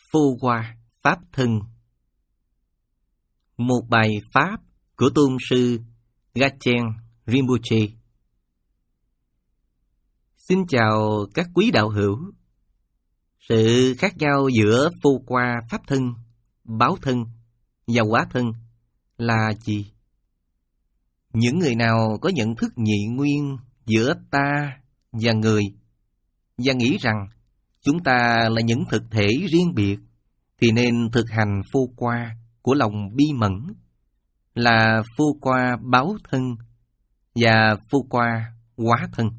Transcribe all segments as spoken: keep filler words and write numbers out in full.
Phô Hoa Pháp Thân. Một bài Pháp của Tôn sư Gachen Rinpoche. Xin chào các quý đạo hữu. Sự khác nhau giữa Phô Hoa Pháp Thân, Báo Thân và Hóa Thân là gì? Những người nào có nhận thức nhị nguyên giữa ta và người và nghĩ rằng chúng ta là những thực thể riêng biệt thì nên thực hành Phô Hoa của lòng bi mẫn, là Phô Hoa Báo Thân và Phô Hoa Hóa Thân.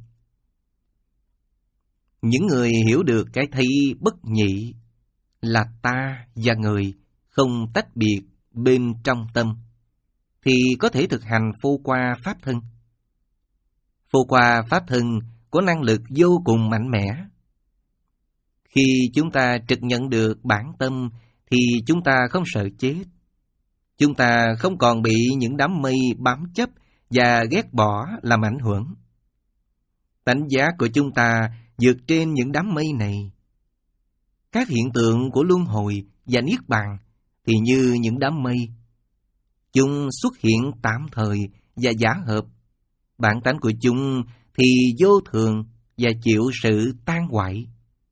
Những người hiểu được cái thấy bất nhị là ta và người không tách biệt bên trong tâm thì có thể thực hành Phô Hoa Pháp Thân. Phô Hoa Pháp Thân có năng lực vô cùng mạnh mẽ. Khi chúng ta trực nhận được bản tâm thì chúng ta không sợ chết. Chúng ta không còn bị những đám mây bám chấp và ghét bỏ làm ảnh hưởng. Tánh giác của chúng ta vượt trên những đám mây này. Các hiện tượng của luân hồi và niết bàn thì như những đám mây. Chúng xuất hiện tạm thời và giả hợp. Bản tánh của chúng thì vô thường và chịu sự tan hoại.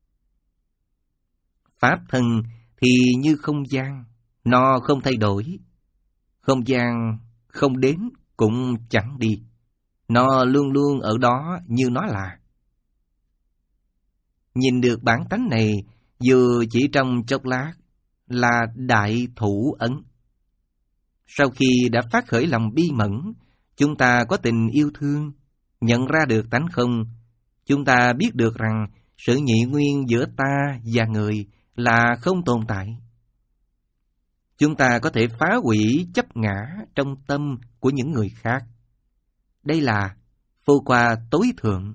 Pháp thân thì như không gian, nó không thay đổi. Không gian không đến cũng chẳng đi. Nó luôn luôn ở đó như nó là. Nhìn được bản tánh này dù chỉ trong chốc lát là đại thủ ấn. Sau khi đã phát khởi lòng bi mẫn, chúng ta có tình yêu thương, nhận ra được tánh không. Chúng ta biết được rằng sự nhị nguyên giữa ta và người là không tồn tại. Chúng ta có thể phá hủy chấp ngã trong tâm của những người khác. Đây là Phô Hoa tối thượng.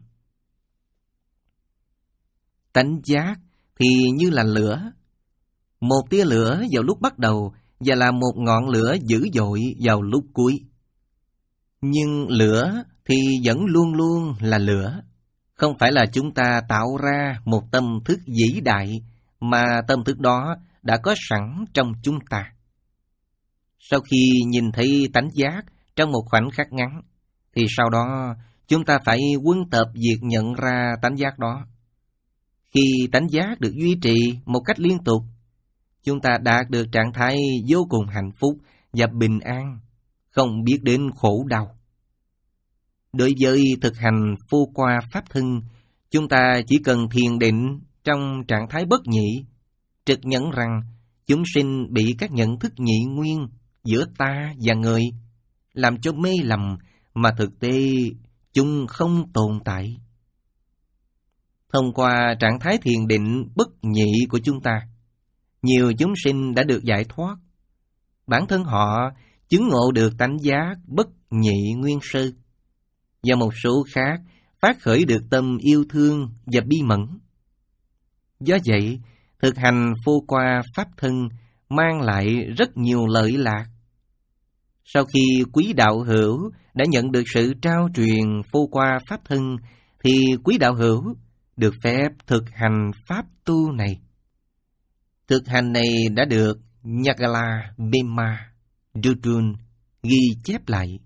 Tánh giác thì như là lửa. Một tia lửa vào lúc bắt đầu và là một ngọn lửa dữ dội vào lúc cuối. Nhưng lửa thì vẫn luôn luôn là lửa. Không phải là chúng ta tạo ra một tâm thức vĩ đại, mà tâm thức đó đã có sẵn trong chúng ta. Sau khi nhìn thấy tánh giác trong một khoảnh khắc ngắn, thì sau đó chúng ta phải quân tập việc nhận ra tánh giác đó. Khi tánh giác được duy trì một cách liên tục, chúng ta đạt được trạng thái vô cùng hạnh phúc và bình an, không biết đến khổ đau. Đối với thực hành Phô Hoa Pháp Thân, chúng ta chỉ cần thiền định trong trạng thái bất nhị, trực nhận rằng chúng sinh bị các nhận thức nhị nguyên giữa ta và người làm cho mê lầm, mà thực tế chúng không tồn tại. Thông qua trạng thái thiền định bất nhị của chúng ta, nhiều chúng sinh đã được giải thoát. Bản thân họ chứng ngộ được tánh giác bất nhị nguyên sơ, và một số khác phát khởi được tâm yêu thương và bi mẫn. Do vậy, thực hành Phô Hoa Pháp Thân mang lại rất nhiều lợi lạc. Sau khi quý đạo hữu đã nhận được sự trao truyền Phô Hoa Pháp Thân, thì quý đạo hữu được phép thực hành pháp tu này. Thực hành này đã được Nhagala Bema Dudun ghi chép lại.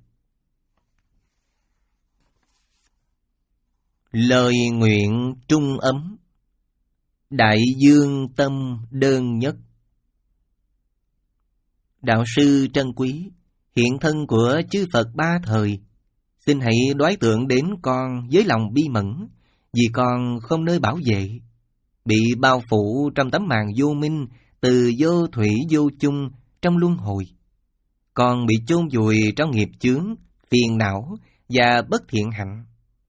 Lời nguyện trung ấm, đại dương tâm đơn nhất. Đạo sư trân quý, hiện thân của chư Phật ba thời, xin hãy đoái tượng đến con với lòng bi mẫn, vì con không nơi bảo vệ, bị bao phủ trong tấm màn vô minh, từ vô thủy vô chung trong luân hồi. Con bị chôn vùi trong nghiệp chướng, phiền não và bất thiện hạnh.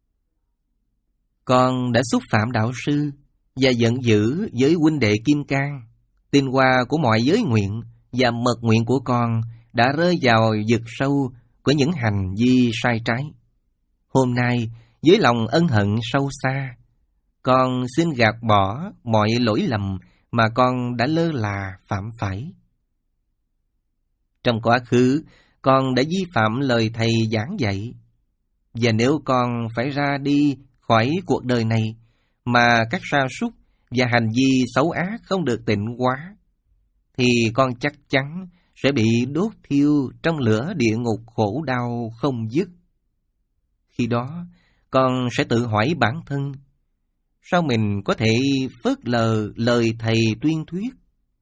Con đã xúc phạm đạo sư và giận dữ với huynh đệ Kim Cang. Tinh hoa của mọi giới nguyện và mật nguyện của con đã rơi vào vực sâu của những hành vi sai trái. Hôm nay, với lòng ân hận sâu xa, con xin gạt bỏ mọi lỗi lầm mà con đã lơ là phạm phải. Trong quá khứ, con đã vi phạm lời thầy giảng dạy, và nếu con phải ra đi khỏi cuộc đời này mà các sa sút và hành vi xấu ác không được tịnh hóa, thì con chắc chắn sẽ bị đốt thiêu trong lửa địa ngục khổ đau không dứt. Khi đó, con sẽ tự hỏi bản thân, sao mình có thể phớt lờ lời thầy tuyên thuyết?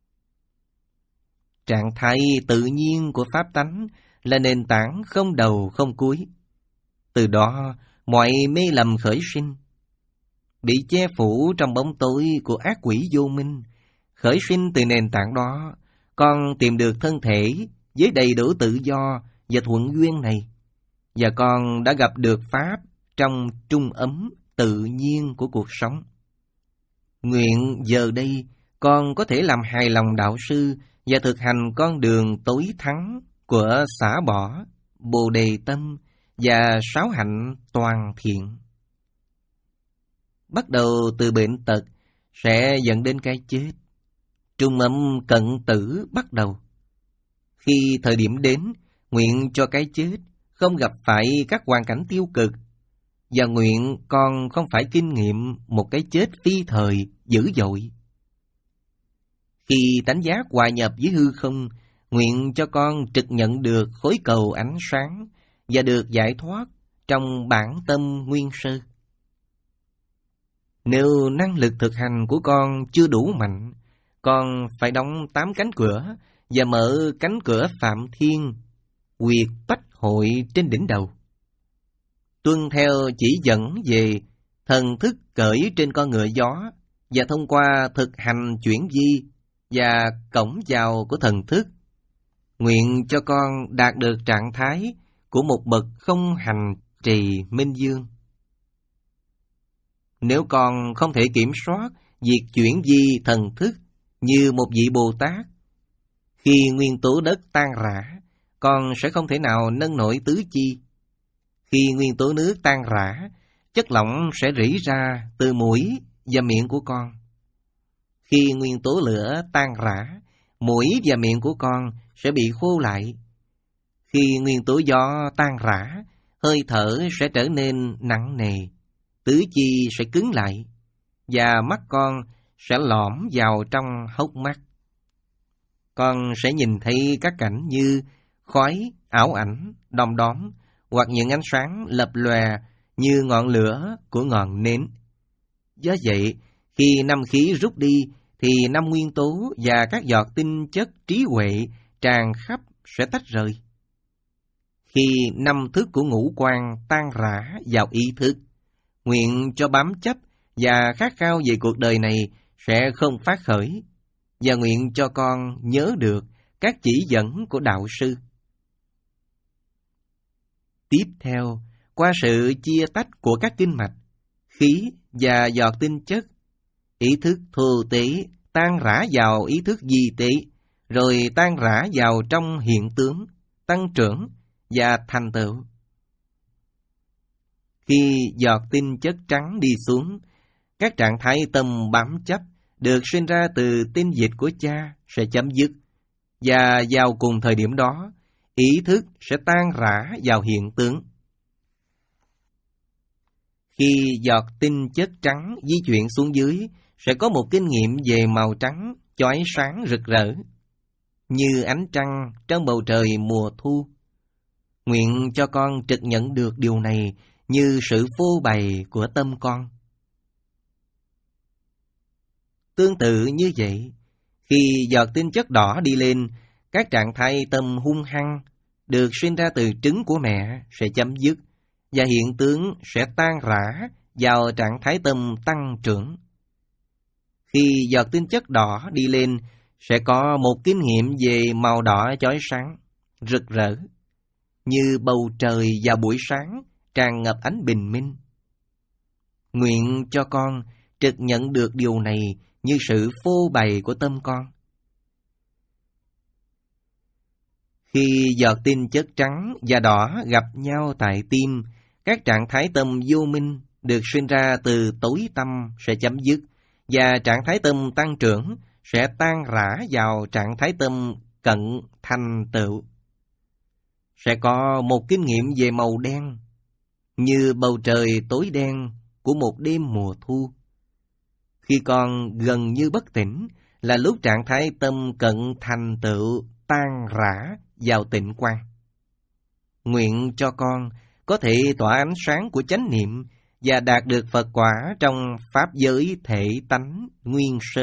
Trạng thái tự nhiên của pháp tánh là nền tảng không đầu không cuối. Từ đó, mọi mê lầm khởi sinh. Bị che phủ trong bóng tối của ác quỷ vô minh, khởi sinh từ nền tảng đó, con tìm được thân thể với đầy đủ tự do và thuận duyên này, và con đã gặp được Pháp trong trung ấm tự nhiên của cuộc sống. Nguyện giờ đây con có thể làm hài lòng đạo sư và thực hành con đường tối thắng của xả bỏ, bồ đề tâm và sáu hạnh toàn thiện. Bắt đầu từ bệnh tật sẽ dẫn đến cái chết. Trung âm cận tử bắt đầu. Khi thời điểm đến, nguyện cho cái chết không gặp phải các hoàn cảnh tiêu cực, và nguyện con không phải kinh nghiệm một cái chết phi thời, dữ dội. Khi tánh giác hòa nhập với hư không, nguyện cho con trực nhận được khối cầu ánh sáng và được giải thoát trong bản tâm nguyên sơ. Nếu năng lực thực hành của con chưa đủ mạnh, con phải đóng tám cánh cửa và mở cánh cửa Phạm Thiên, huyệt Bách Hội trên đỉnh đầu. Tuân theo chỉ dẫn về thần thức cởi trên con ngựa gió và thông qua thực hành chuyển di và cổng vào của thần thức, nguyện cho con đạt được trạng thái của một bậc không hành trì minh dương. Nếu con không thể kiểm soát việc chuyển di thần thức như một vị Bồ Tát, khi nguyên tố đất tan rã, con sẽ không thể nào nâng nổi tứ chi. Khi nguyên tố nước tan rã, chất lỏng sẽ rỉ ra từ mũi và miệng của con. Khi nguyên tố lửa tan rã, mũi và miệng của con sẽ bị khô lại. Khi nguyên tố gió tan rã, hơi thở sẽ trở nên nặng nề, tứ chi sẽ cứng lại, và mắt con sẽ lõm vào trong hốc mắt. Con sẽ nhìn thấy các cảnh như khói, ảo ảnh, đom đóm, hoặc những ánh sáng lập lòe như ngọn lửa của ngọn nến. Do vậy, khi năm khí rút đi, thì năm nguyên tố và các giọt tinh chất trí huệ tràn khắp sẽ tách rời. Khi năm thức của ngũ quan tan rã vào ý thức, nguyện cho bám chấp và khát khao về cuộc đời này sẽ không phát khởi, và nguyện cho con nhớ được các chỉ dẫn của đạo sư. Tiếp theo, qua sự chia tách của các kinh mạch, khí và giọt tinh chất, ý thức thô tế tan rã vào ý thức di tế, rồi tan rã vào trong hiện tướng, tăng trưởng và thành tựu. Khi giọt tinh chất trắng đi xuống, các trạng thái tâm bám chấp được sinh ra từ tinh dịch của cha sẽ chấm dứt, và vào cùng thời điểm đó, ý thức sẽ tan rã vào hiện tướng. Khi giọt tinh chất trắng di chuyển xuống dưới, sẽ có một kinh nghiệm về màu trắng chói sáng rực rỡ, như ánh trăng trong bầu trời mùa thu. Nguyện cho con trực nhận được điều này như sự phô bày của tâm con. Tương tự như vậy, khi giọt tinh chất đỏ đi lên, các trạng thái tâm hung hăng được sinh ra từ trứng của mẹ sẽ chấm dứt, và hiện tướng sẽ tan rã vào trạng thái tâm tăng trưởng. Khi giọt tinh chất đỏ đi lên, sẽ có một kinh nghiệm về màu đỏ chói sáng, rực rỡ, như bầu trời vào buổi sáng tràn ngập ánh bình minh. Nguyện cho con trực nhận được điều này như sự phô bày của tâm con. Khi giọt tinh chất trắng và đỏ gặp nhau tại tim, các trạng thái tâm vô minh được sinh ra từ tối tâm sẽ chấm dứt, và trạng thái tâm tăng trưởng sẽ tan rã vào trạng thái tâm cận thành tựu. Sẽ có một kinh nghiệm về màu đen, như bầu trời tối đen của một đêm mùa thu. Khi con gần như bất tỉnh, là lúc trạng thái tâm cận thành tựu tan rã vào tịnh quang. Nguyện cho con có thể tỏa ánh sáng của chánh niệm và đạt được Phật quả trong pháp giới thể tánh nguyên sơ.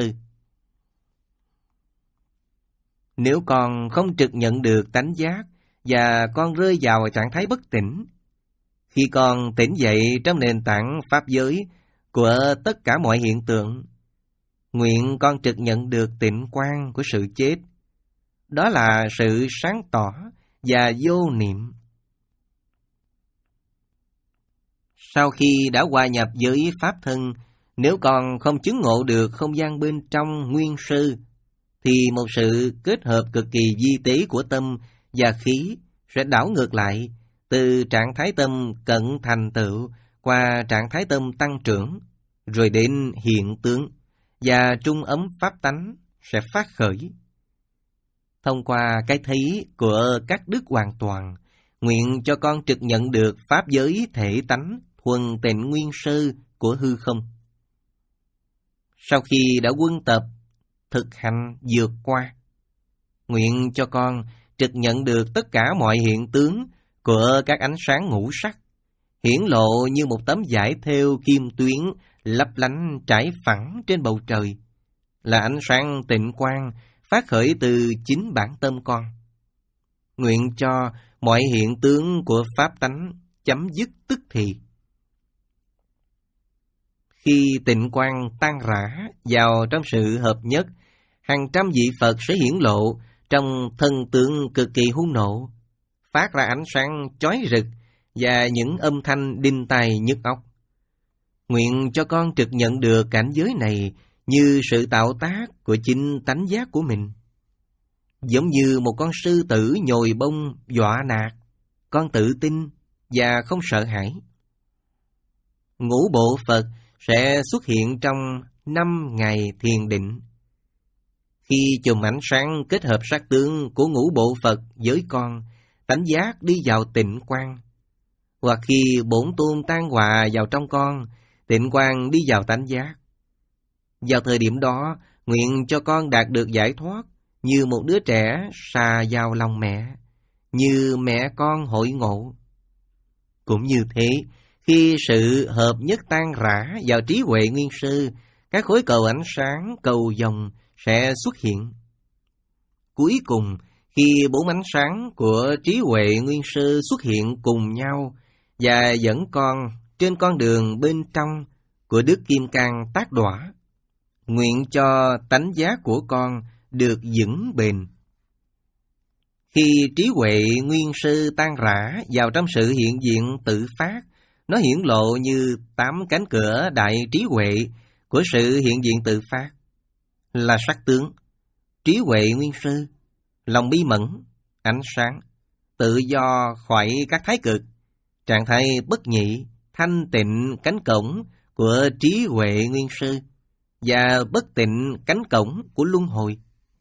Nếu con không trực nhận được tánh giác và con rơi vào trạng thái bất tỉnh, khi con tỉnh dậy trong nền tảng pháp giới của tất cả mọi hiện tượng, nguyện con trực nhận được tịnh quang của sự chết. Đó là sự sáng tỏ và vô niệm. Sau khi đã hòa nhập với pháp thân, nếu con không chứng ngộ được không gian bên trong nguyên sơ, thì một sự kết hợp cực kỳ vi tế của tâm và khí sẽ đảo ngược lại từ trạng thái tâm cận thành tựu qua trạng thái tâm tăng trưởng, rồi đến hiện tướng và trung ấm pháp tánh sẽ phát khởi. Thông qua cái thấy của các đức hoàn toàn, nguyện cho con trực nhận được pháp giới thể tánh thuần tịnh nguyên sơ của hư không. Sau khi đã quân tập, thực hành vượt qua, nguyện cho con trực nhận được tất cả mọi hiện tướng của các ánh sáng ngũ sắc, hiển lộ như một tấm vải thêu kim tuyến lấp lánh trải phẳng trên bầu trời, là ánh sáng tịnh quang phát khởi từ chính bản tâm con. Nguyện cho mọi hiện tướng của pháp tánh chấm dứt tức thì. Khi tịnh quang tan rã vào trong sự hợp nhất, hàng trăm vị Phật sẽ hiển lộ trong thân tướng cực kỳ hung nộ, phát ra ánh sáng chói rực và những âm thanh đinh tai nhức óc. Nguyện cho con trực nhận được cảnh giới này như sự tạo tác của chính tánh giác của mình. Giống như một con sư tử nhồi bông dọa nạt, con tự tin và không sợ hãi. Ngũ bộ Phật sẽ xuất hiện trong năm ngày thiền định. Khi chùm ánh sáng kết hợp sắc tướng của ngũ bộ Phật với con, tánh giác đi vào tịnh quang. Hoặc khi bổn tôn tan hòa vào trong con, tịnh quang đi vào tánh giác. Vào thời điểm đó, nguyện cho con đạt được giải thoát như một đứa trẻ xà vào lòng mẹ, như mẹ con hội ngộ. Cũng như thế, khi sự hợp nhất tan rã vào trí huệ nguyên sơ, các khối cầu ánh sáng, cầu vồng sẽ xuất hiện. Cuối cùng, khi bốn ánh sáng của trí huệ nguyên sơ xuất hiện cùng nhau và dẫn con trên con đường bên trong của Đức Kim Cang tác đọa, nguyện cho tánh giác của con được vững bền. Khi trí huệ nguyên sơ tan rã vào trong sự hiện diện tự phát, nó hiển lộ như tám cánh cửa đại trí huệ của sự hiện diện tự phát, là sắc tướng, trí huệ nguyên sơ, lòng bi mẫn, ánh sáng, tự do khỏi các thái cực, trạng thái bất nhị, thanh tịnh cánh cổng của trí huệ nguyên sơ và bất tịnh cánh cổng của luân hồi.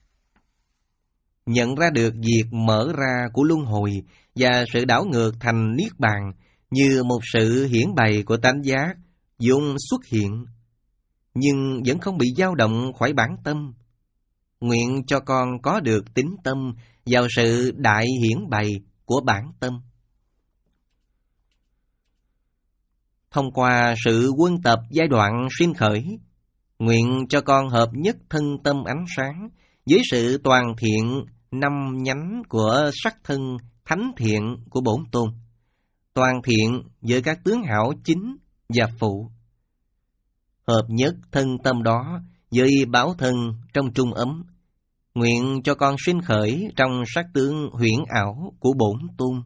Nhận ra được việc mở ra của luân hồi và sự đảo ngược thành niết bàn như một sự hiển bày của tánh giác vốn xuất hiện, nhưng vẫn không bị dao động khỏi bản tâm. Nguyện cho con có được tín tâm vào sự đại hiển bày của bản tâm. Thông qua sự quân tập giai đoạn sinh khởi, nguyện cho con hợp nhất thân tâm ánh sáng với sự toàn thiện năm nhánh của sắc thân thánh thiện của bổn tôn, toàn thiện với các tướng hảo chính và phụ. Hợp nhất thân tâm đó với báo thân trong trung ấm, nguyện cho con sinh khởi trong sắc tướng huyễn ảo của bổn tôn.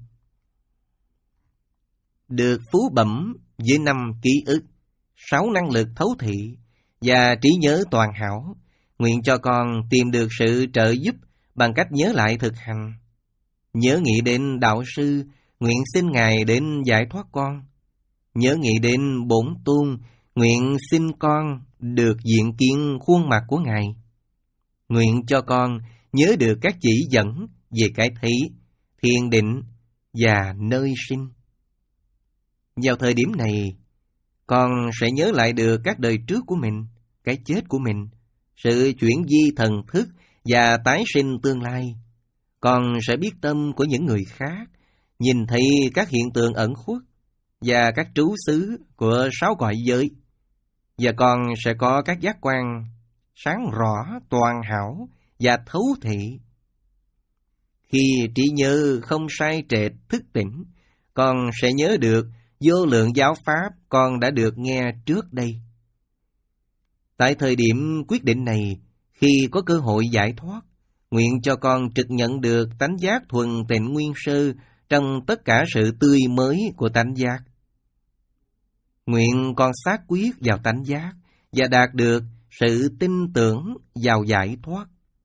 Được phú bẩm với năm ký ức, sáu năng lực thấu thị và trí nhớ toàn hảo, nguyện cho con tìm được sự trợ giúp bằng cách nhớ lại thực hành. Nhớ nghĩ đến đạo sư, nguyện xin Ngài đến giải thoát con. Nhớ nghĩ đến bổn tôn, nguyện xin con được diện kiến khuôn mặt của Ngài. Nguyện cho con nhớ được các chỉ dẫn về cái thấy, thiền định và nơi sinh. Vào thời điểm này, con sẽ nhớ lại được các đời trước của mình, cái chết của mình, sự chuyển di thần thức và tái sinh tương lai. Con sẽ biết tâm của những người khác, nhìn thấy các hiện tượng ẩn khuất và các trú xứ của sáu cõi giới. Và con sẽ có các giác quan sáng rõ, toàn hảo và thấu thị. Khi trí nhớ không sai trệt thức tỉnh, con sẽ nhớ được vô lượng giáo pháp con đã được nghe trước đây. Tại thời điểm quyết định này, khi có cơ hội giải thoát, nguyện cho con trực nhận được tánh giác thuần tịnh nguyên sơ trong tất cả sự tươi mới của tánh giác. Nguyện con xác quyết vào tánh giác và đạt được sự tin tưởng vào giải thoát.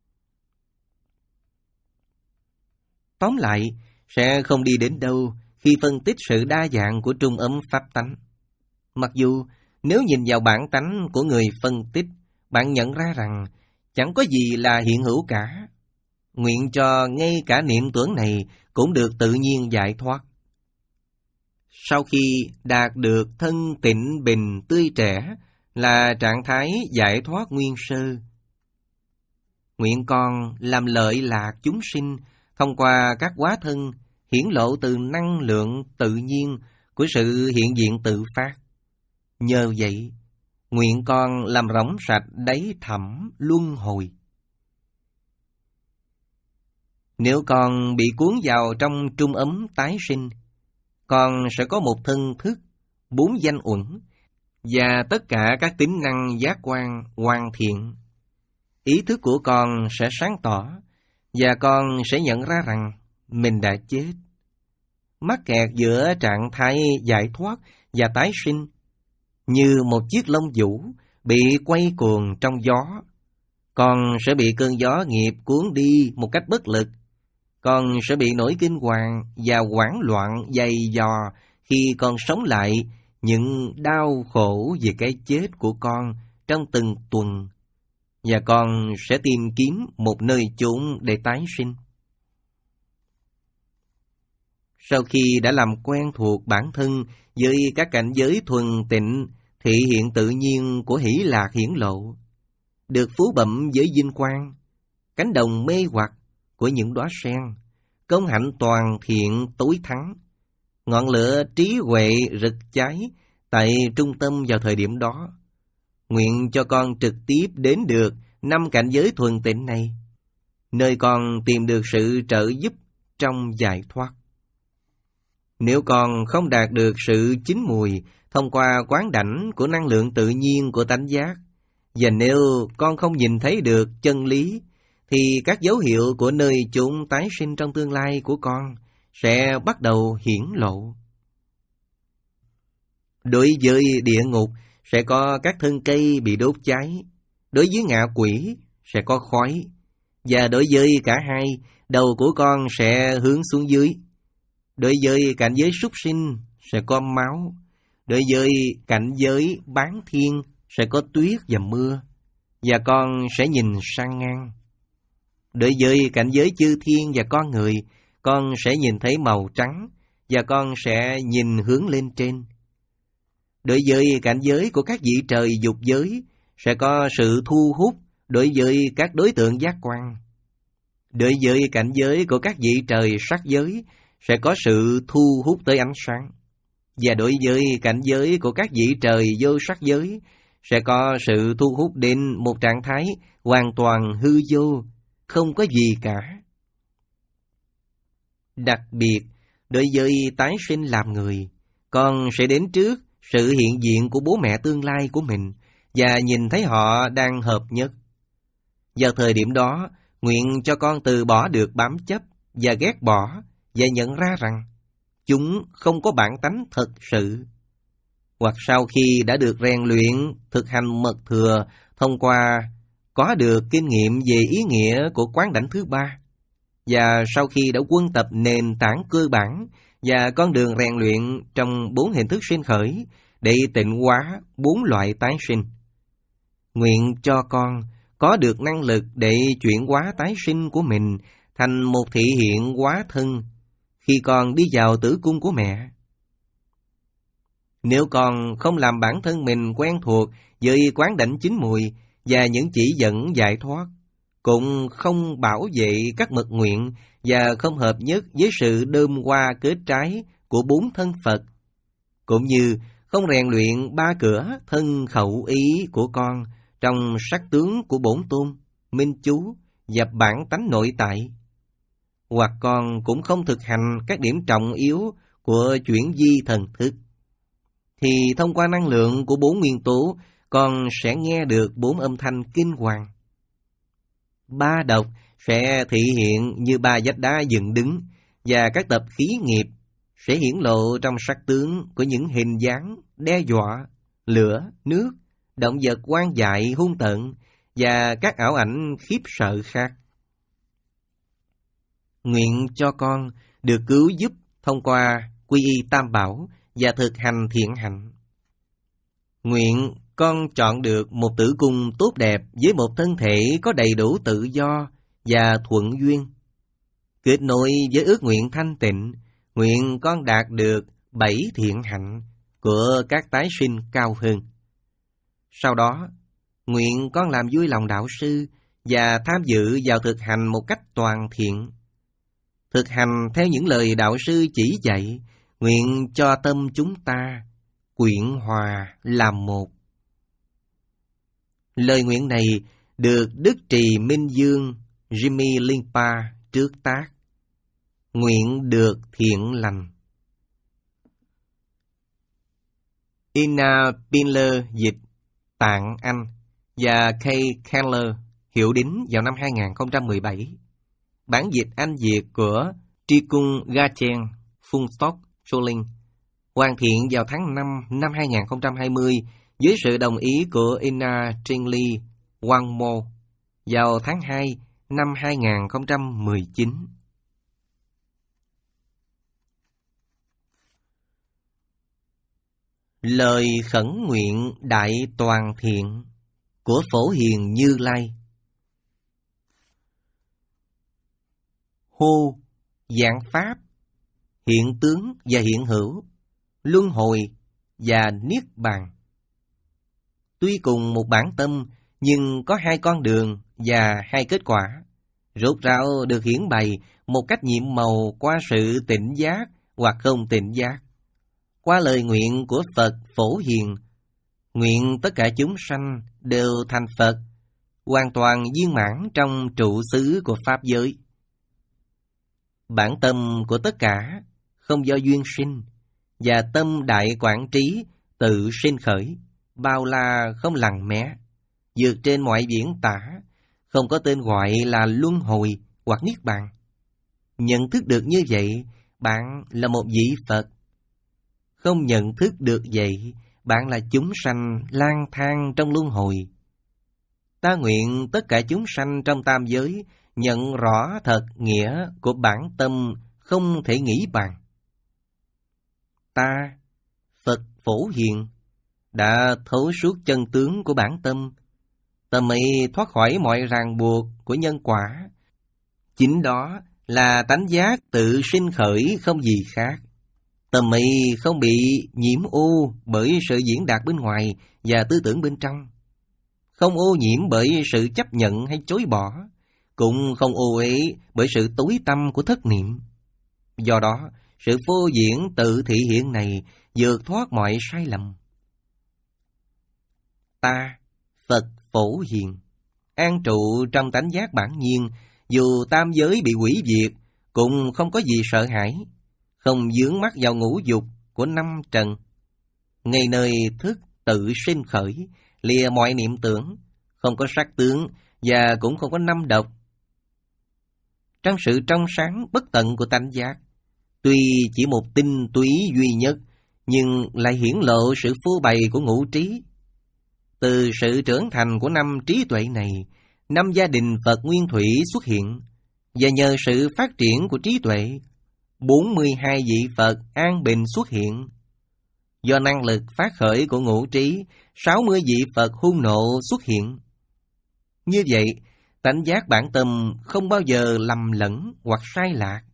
Tóm lại, sẽ không đi đến đâu khi phân tích sự đa dạng của trung ấm pháp tánh. Mặc dù nếu nhìn vào bản tánh của người phân tích, bạn nhận ra rằng chẳng có gì là hiện hữu cả. Nguyện cho ngay cả niệm tưởng này cũng được tự nhiên giải thoát. Sau khi đạt được thân tịnh bình tươi trẻ là trạng thái giải thoát nguyên sơ, nguyện con làm lợi lạc chúng sinh thông qua các hóa thân hiển lộ từ năng lượng tự nhiên của sự hiện diện tự phát. Nhờ vậy, nguyện con làm rỗng sạch đáy thẳm luân hồi. Nếu con bị cuốn vào trong trung ấm tái sinh, con sẽ có một thân thức, bốn danh uẩn và tất cả các tính năng giác quan hoàn thiện. Ý thức của con sẽ sáng tỏ và con sẽ nhận ra rằng mình đã chết. Mắc kẹt giữa trạng thái giải thoát và tái sinh, như một chiếc lông vũ bị quay cuồng trong gió. Con sẽ bị cơn gió nghiệp cuốn đi một cách bất lực. Con sẽ bị nỗi kinh hoàng và hoảng loạn dày dò khi con sống lại những đau khổ về cái chết của con trong từng tuần. Và con sẽ tìm kiếm một nơi chốn để tái sinh. Sau khi đã làm quen thuộc bản thân với các cảnh giới thuần tịnh, thị hiện tự nhiên của hỷ lạc hiển lộ, được phú bẩm với vinh quang, cánh đồng mê hoặc của những đóa sen, công hạnh toàn thiện tối thắng, ngọn lửa trí huệ rực cháy tại trung tâm vào thời điểm đó. Nguyện cho con trực tiếp đến được năm cảnh giới thuần tịnh này, nơi con tìm được sự trợ giúp trong giải thoát. Nếu con không đạt được sự chín mùi thông qua quán đảnh của năng lượng tự nhiên của tánh giác, và nếu con không nhìn thấy được chân lý, thì các dấu hiệu của nơi chốn tái sinh trong tương lai của con sẽ bắt đầu hiển lộ. Đối với địa ngục sẽ có các thân cây bị đốt cháy, đối với ngạ quỷ sẽ có khói, và đối với cả hai, đầu của con sẽ hướng xuống dưới. Đối với cảnh giới súc sinh sẽ có máu, đối với cảnh giới bán thiên sẽ có tuyết và mưa, và con sẽ nhìn sang ngang. Đối với cảnh giới chư thiên và con người, con sẽ nhìn thấy màu trắng, và con sẽ nhìn hướng lên trên. Đối với cảnh giới của các vị trời dục giới, sẽ có sự thu hút đối với các đối tượng giác quan. Đối với cảnh giới của các vị trời sắc giới, sẽ có sự thu hút tới ánh sáng. Và đối với cảnh giới của các vị trời vô sắc giới, sẽ có sự thu hút đến một trạng thái hoàn toàn hư vô, không có gì cả. Đặc biệt, đối với tái sinh làm người, con sẽ đến trước sự hiện diện của bố mẹ tương lai của mình và nhìn thấy họ đang hợp nhất. Vào thời điểm đó, nguyện cho con từ bỏ được bám chấp và ghét bỏ, và nhận ra rằng chúng không có bản tánh thật sự. Hoặc sau khi đã được rèn luyện, thực hành mật thừa thông qua có được kinh nghiệm về ý nghĩa của quán đảnh thứ ba, và sau khi đã quân tập nền tảng cơ bản và con đường rèn luyện trong bốn hình thức sinh khởi để tịnh hóa bốn loại tái sinh, nguyện cho con có được năng lực để chuyển hóa tái sinh của mình thành một thị hiện hóa thân khi con đi vào tử cung của mẹ. Nếu con không làm bản thân mình quen thuộc với quán đảnh chín mùi, và những chỉ dẫn giải thoát, cũng không bảo vệ các mật nguyện và không hợp nhất với sự đơm hoa kết trái của bốn thân Phật, cũng như không rèn luyện ba cửa thân khẩu ý của con trong sắc tướng của bổn tôn, minh chú và bản tánh nội tại. Hoặc con cũng không thực hành các điểm trọng yếu của chuyển di thần thức, thì thông qua năng lượng của bốn nguyên tố, con sẽ nghe được bốn âm thanh kinh hoàng. Ba độc sẽ thị hiện như ba vách đá dựng đứng, và các tập khí nghiệp sẽ hiển lộ trong sắc tướng của những hình dáng đe dọa, lửa, nước, động vật hoang dại hung tợn và các ảo ảnh khiếp sợ khác. Nguyện cho con được cứu giúp thông qua quy y tam bảo và thực hành thiện hạnh. Nguyện con chọn được một tử cung tốt đẹp với một thân thể có đầy đủ tự do và thuận duyên. Kết nối với ước nguyện thanh tịnh, nguyện con đạt được bảy thiện hạnh của các tái sinh cao hơn. Sau đó, nguyện con làm vui lòng đạo sư và tham dự vào thực hành một cách toàn thiện. Thực hành theo những lời đạo sư chỉ dạy, nguyện cho tâm chúng ta quyện hòa làm một. Lời nguyện này được Đức Trì Minh Dương Jimmy Linpa trước tác. Nguyện được thiện lành. Ina Pinler dịch, Tạng Anh và Kay Keller hiệu đính vào năm hai không một bảy. Bản dịch Anh Việt của Tri Cung Gachen Phunstock Choling hoàn thiện vào tháng năm năm hai không hai không với sự đồng ý của Ina Tringley Wangmo vào tháng hai năm hai không một chín. Lời khẩn nguyện đại toàn thiện của Phổ Hiền Như Lai. Hô, dạng pháp, hiện tướng và hiện hữu, luân hồi và niết bàn. Tuy cùng một bản tâm, nhưng có hai con đường và hai kết quả, rốt ráo được hiển bày một cách nhiệm màu qua sự tỉnh giác hoặc không tỉnh giác. Qua lời nguyện của Phật Phổ Hiền, nguyện tất cả chúng sanh đều thành Phật, hoàn toàn viên mãn trong trụ xứ của Pháp giới. Bản tâm của tất cả không do duyên sinh, và tâm đại quảng trí tự sinh khởi, bao la không lằng mé, vượt trên mọi viễn tả, không có tên gọi là luân hồi hoặc niết bàn. Nhận thức được như vậy, bạn là một vị Phật. Không nhận thức được vậy, bạn là chúng sanh lang thang trong luân hồi. Ta nguyện tất cả chúng sanh trong tam giới nhận rõ thật nghĩa của bản tâm không thể nghĩ bàn. Ta, Phật Phổ Hiền, đã thấu suốt chân tướng của bản tâm, tâm ấy thoát khỏi mọi ràng buộc của nhân quả. Chính đó là tánh giác tự sinh khởi không gì khác. Tâm ấy không bị nhiễm ô bởi sự diễn đạt bên ngoài và tư tưởng bên trong, không ô nhiễm bởi sự chấp nhận hay chối bỏ, cũng không ô uế bởi sự tối tăm của thất niệm. Do đó, sự phô diễn tự thị hiện này vượt thoát mọi sai lầm. Ta, Phật Phổ Hiền, an trụ trong tánh giác bản nhiên, dù tam giới bị hủy diệt, cũng không có gì sợ hãi, không vướng mắc vào ngũ dục của năm trần. Ngay nơi thức tự sinh khởi, lìa mọi niệm tưởng, không có sắc tướng và cũng không có năm độc. Trong sự trong sáng bất tận của tánh giác, tuy chỉ một tinh túy duy nhất, nhưng lại hiển lộ sự phô bày của ngũ trí. Từ sự trưởng thành của năm trí tuệ này, năm gia đình Phật Nguyên Thủy xuất hiện, và nhờ sự phát triển của trí tuệ, bốn mươi hai vị Phật an bình xuất hiện. Do năng lực phát khởi của ngũ trí, sáu mươi vị Phật hung nộ xuất hiện. Như vậy, tánh giác bản tâm không bao giờ lầm lẫn hoặc sai lạc.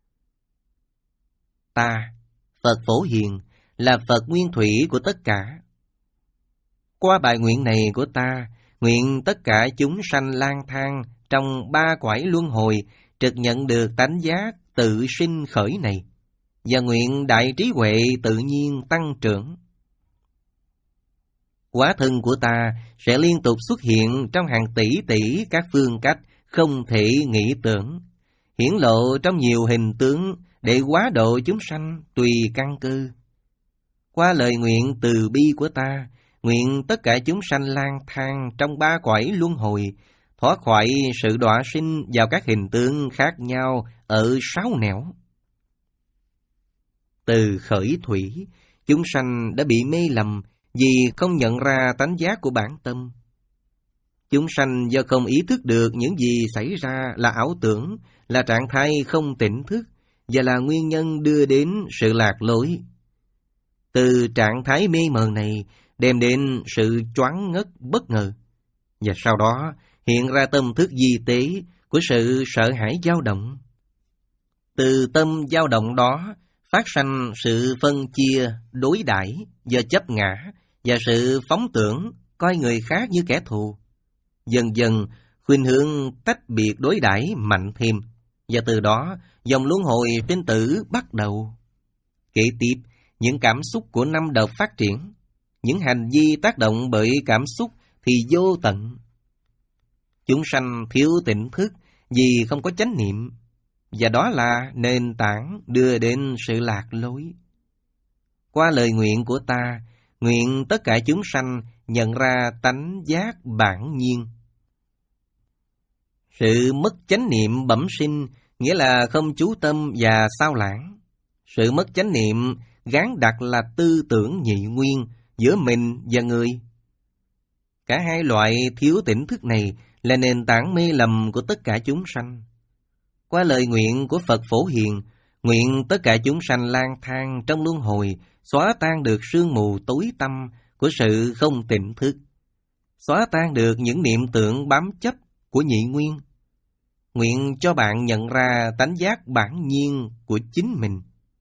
Ta, Phật Phổ Hiền, là Phật Nguyên Thủy của tất cả. Qua bài nguyện này của ta, nguyện nguyện tất cả chúng sanh lang thang trong ba cõi luân hồi trực nhận được tánh giác tự sinh khởi này, và nguyện đại trí huệ tự nhiên tăng trưởng. Hóa thân của ta sẽ liên tục xuất hiện trong hàng tỷ tỷ các phương cách không thể nghĩ tưởng, hiển lộ trong nhiều hình tướng để hóa độ chúng sanh tùy căn cơ. Qua lời nguyện từ bi của ta, nguyện tất cả chúng sanh lang thang trong ba cõi luân hồi, thoát khỏi sự đọa sinh vào các hình tướng khác nhau ở sáu nẻo. Từ khởi thủy, chúng sanh đã bị mê lầm vì không nhận ra tánh giác của bản tâm. Chúng sanh do không ý thức được những gì xảy ra là ảo tưởng, là trạng thái không tỉnh thức, và là nguyên nhân đưa đến sự lạc lối. Từ trạng thái mê mờ này đem đến sự choáng ngất bất ngờ, và sau đó hiện ra tâm thức di tế của sự sợ hãi dao động. Từ tâm dao động đó phát sanh sự phân chia, đối đãi do chấp ngã và sự phóng tưởng coi người khác như kẻ thù. Dần dần khuynh hướng tách biệt đối đãi mạnh thêm, và từ đó dòng luân hồi sinh tử bắt đầu. Kế tiếp, những cảm xúc của năm đợt phát triển, những hành vi tác động bởi cảm xúc thì vô tận. Chúng sanh thiếu tỉnh thức vì không có chánh niệm, và đó là nền tảng đưa đến sự lạc lối. Qua lời nguyện của ta, nguyện tất cả chúng sanh nhận ra tánh giác bản nhiên. Sự mất chánh niệm bẩm sinh nghĩa là không chú tâm và sao lãng. Sự mất chánh niệm gán đặt là tư tưởng nhị nguyên giữa mình và người. Cả hai loại thiếu tỉnh thức này là nền tảng mê lầm của tất cả chúng sanh. Qua lời nguyện của Phật Phổ Hiền, nguyện tất cả chúng sanh lang thang trong luân hồi, xóa tan được sương mù tối tăm của sự không tỉnh thức, xóa tan được những niệm tưởng bám chấp của nhị nguyên. Nguyện cho bạn nhận ra tánh giác bản nhiên của chính mình.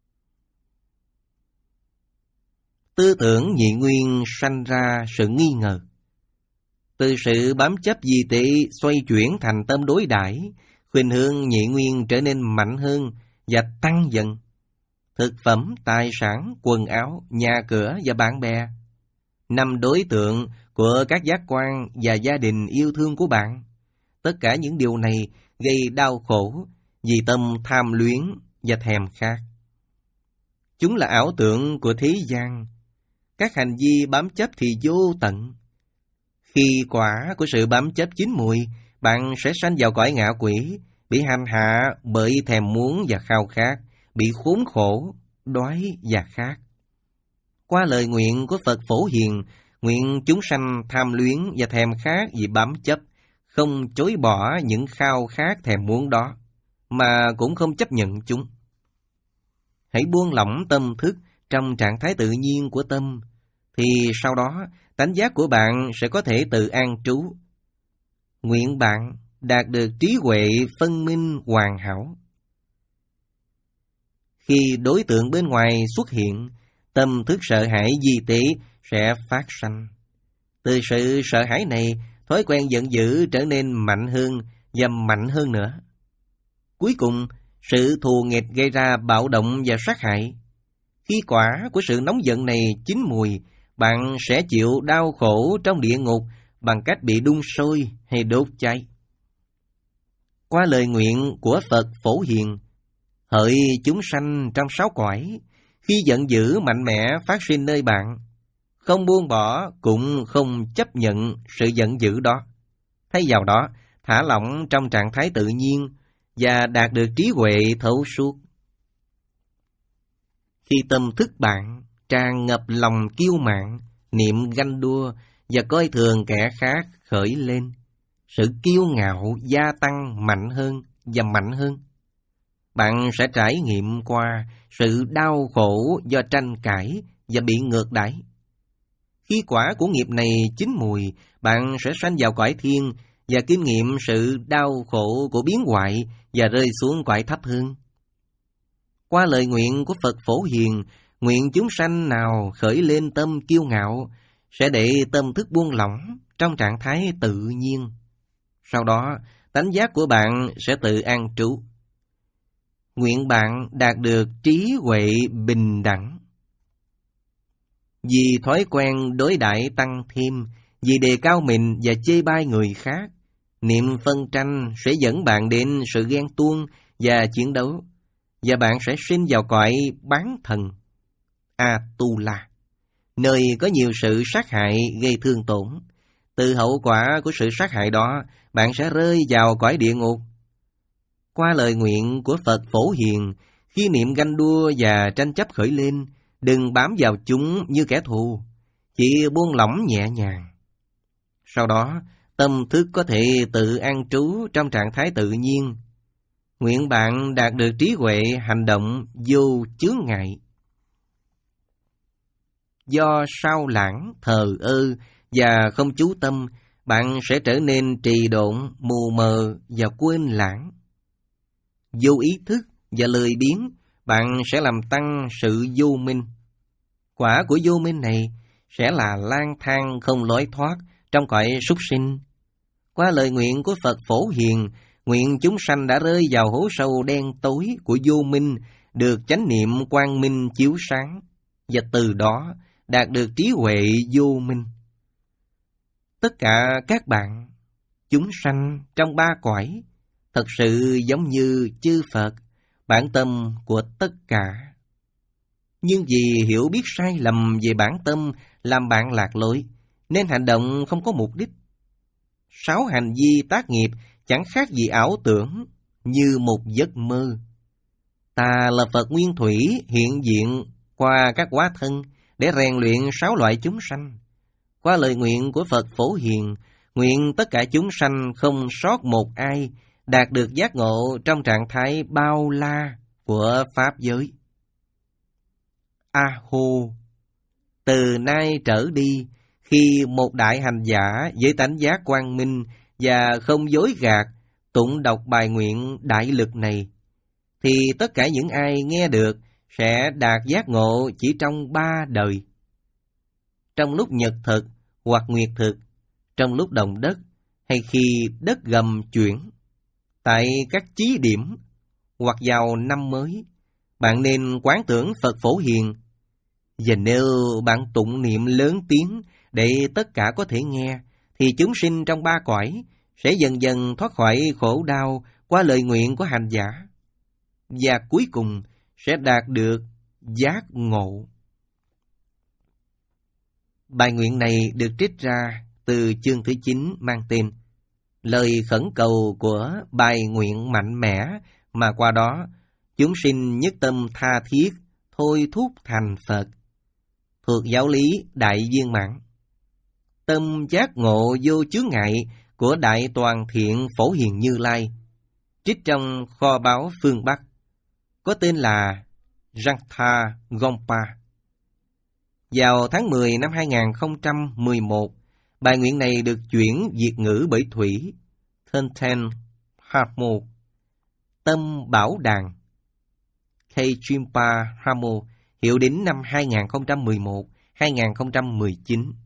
Tư tưởng nhị nguyên sanh ra sự nghi ngờ. Từ sự bám chấp di tế xoay chuyển thành tâm đối đãi, khuynh hướng nhị nguyên trở nên mạnh hơn và tăng dần. Thực phẩm, tài sản, quần áo, nhà cửa và bạn bè, năm đối tượng của các giác quan và gia đình yêu thương của bạn. Tất cả những điều này gây đau khổ vì tâm tham luyến và thèm khát. Chúng là ảo tưởng của thế gian. Các hành vi bám chấp thì vô tận. Khi quả của sự bám chấp chín mùi, bạn sẽ sanh vào cõi ngạ quỷ, bị hành hạ bởi thèm muốn và khao khát, bị khốn khổ, đói và khát. Qua lời nguyện của Phật Phổ Hiền, nguyện chúng sanh tham luyến và thèm khát vì bám chấp, không chối bỏ những khao khát thèm muốn đó, mà cũng không chấp nhận chúng. Hãy buông lỏng tâm thức trong trạng thái tự nhiên của tâm, thì sau đó tánh giác của bạn sẽ có thể tự an trú. Nguyện bạn đạt được trí huệ phân minh hoàn hảo. Khi đối tượng bên ngoài xuất hiện, tâm thức sợ hãi di tế sẽ phát sanh. Từ sự sợ hãi này, thói quen giận dữ trở nên mạnh hơn và mạnh hơn nữa. Cuối cùng, sự thù nghịch gây ra bạo động và sát hại. Khi quả của sự nóng giận này chín mùi, bạn sẽ chịu đau khổ trong địa ngục bằng cách bị đun sôi hay đốt cháy. Qua lời nguyện của Phật Phổ Hiền, hỡi chúng sanh trong sáu cõi, khi giận dữ mạnh mẽ phát sinh nơi bạn, không buông bỏ cũng không chấp nhận sự giận dữ đó. Thay vào đó, thả lỏng trong trạng thái tự nhiên và đạt được trí huệ thấu suốt. Khi tâm thức bạn tràn ngập lòng kiêu mạn, niệm ganh đua và coi thường kẻ khác khởi lên, sự kiêu ngạo gia tăng mạnh hơn và mạnh hơn. Bạn sẽ trải nghiệm qua sự đau khổ do tranh cãi và bị ngược đãi. Khi quả của nghiệp này chín mùi, bạn sẽ sanh vào cõi thiên và kinh nghiệm sự đau khổ của biến hoại và rơi xuống cõi thấp hơn. Qua lời nguyện của Phật Phổ Hiền, nguyện chúng sanh nào khởi lên tâm kiêu ngạo sẽ để tâm thức buông lỏng trong trạng thái tự nhiên. Sau đó, tánh giác của bạn sẽ tự an trú. Nguyện bạn đạt được trí huệ bình đẳng. Vì thói quen đối đãi tăng thêm, vì đề cao mình và chê bai người khác, niệm phân tranh sẽ dẫn bạn đến sự ghen tuông và chiến đấu, và bạn sẽ sinh vào cõi bán thần, Atula, nơi có nhiều sự sát hại gây thương tổn. Từ hậu quả của sự sát hại đó, bạn sẽ rơi vào cõi địa ngục. Qua lời nguyện của Phật Phổ Hiền, khi niệm ganh đua và tranh chấp khởi lên, đừng bám vào chúng như kẻ thù, chỉ buông lỏng nhẹ nhàng. Sau đó, tâm thức có thể tự an trú trong trạng thái tự nhiên. Nguyện bạn đạt được trí huệ hành động vô chướng ngại. Do sao lãng, thờ ơ và không chú tâm, bạn sẽ trở nên trì độn, mù mờ và quên lãng. Vô ý thức và lười biếng, bạn sẽ làm tăng sự vô minh. Quả của vô minh này sẽ là lang thang không lối thoát trong cõi súc sinh. Qua lời nguyện của Phật Phổ Hiền, nguyện chúng sanh đã rơi vào hố sâu đen tối của vô minh, được chánh niệm quang minh chiếu sáng, và từ đó đạt được trí huệ vô minh. Tất cả các bạn, chúng sanh trong ba cõi, thật sự giống như chư Phật, bản tâm của tất cả. Nhưng vì hiểu biết sai lầm về bản tâm làm bạn lạc lối, nên hành động không có mục đích. Sáu hành vi tác nghiệp chẳng khác gì ảo tưởng, như một giấc mơ. Ta là Phật Nguyên Thủy hiện diện qua các hóa thân để rèn luyện sáu loại chúng sanh. Qua lời nguyện của Phật Phổ Hiền, nguyện tất cả chúng sanh không sót một ai đạt được giác ngộ trong trạng thái bao la của Pháp giới. A-hô, từ nay trở đi, khi một đại hành giả với tánh giác quang minh và không dối gạt tụng đọc bài nguyện đại lực này, thì tất cả những ai nghe được sẽ đạt giác ngộ chỉ trong ba đời. Trong lúc nhật thực hoặc nguyệt thực, trong lúc động đất hay khi đất gầm chuyển, tại các chí điểm hoặc vào năm mới, bạn nên quán tưởng Phật Phổ Hiền. Và nếu bạn tụng niệm lớn tiếng để tất cả có thể nghe, thì chúng sinh trong ba cõi sẽ dần dần thoát khỏi khổ đau qua lời nguyện của hành giả, và cuối cùng sẽ đạt được giác ngộ. Bài nguyện này được trích ra từ chương thứ chín mang tên Lời khẩn cầu của bài nguyện mạnh mẽ, mà qua đó chúng sinh nhất tâm tha thiết thôi thúc thành Phật, thuộc giáo lý Đại Viên Mãn. Tâm giác ngộ vô chướng ngại của Đại Toàn Thiện Phổ Hiền Như Lai, trích trong kho báu phương Bắc, có tên là Rangtha Gompa. Vào tháng mười năm hai nghìn không trăm mười một, bài nguyện này được chuyển Việt ngữ bởi Thủy, Thenten Hamo, Tâm Bảo Đàn, Kejimpa Hamo, hiệu đính năm hai nghìn không trăm mười một đến hai nghìn không trăm mười chín.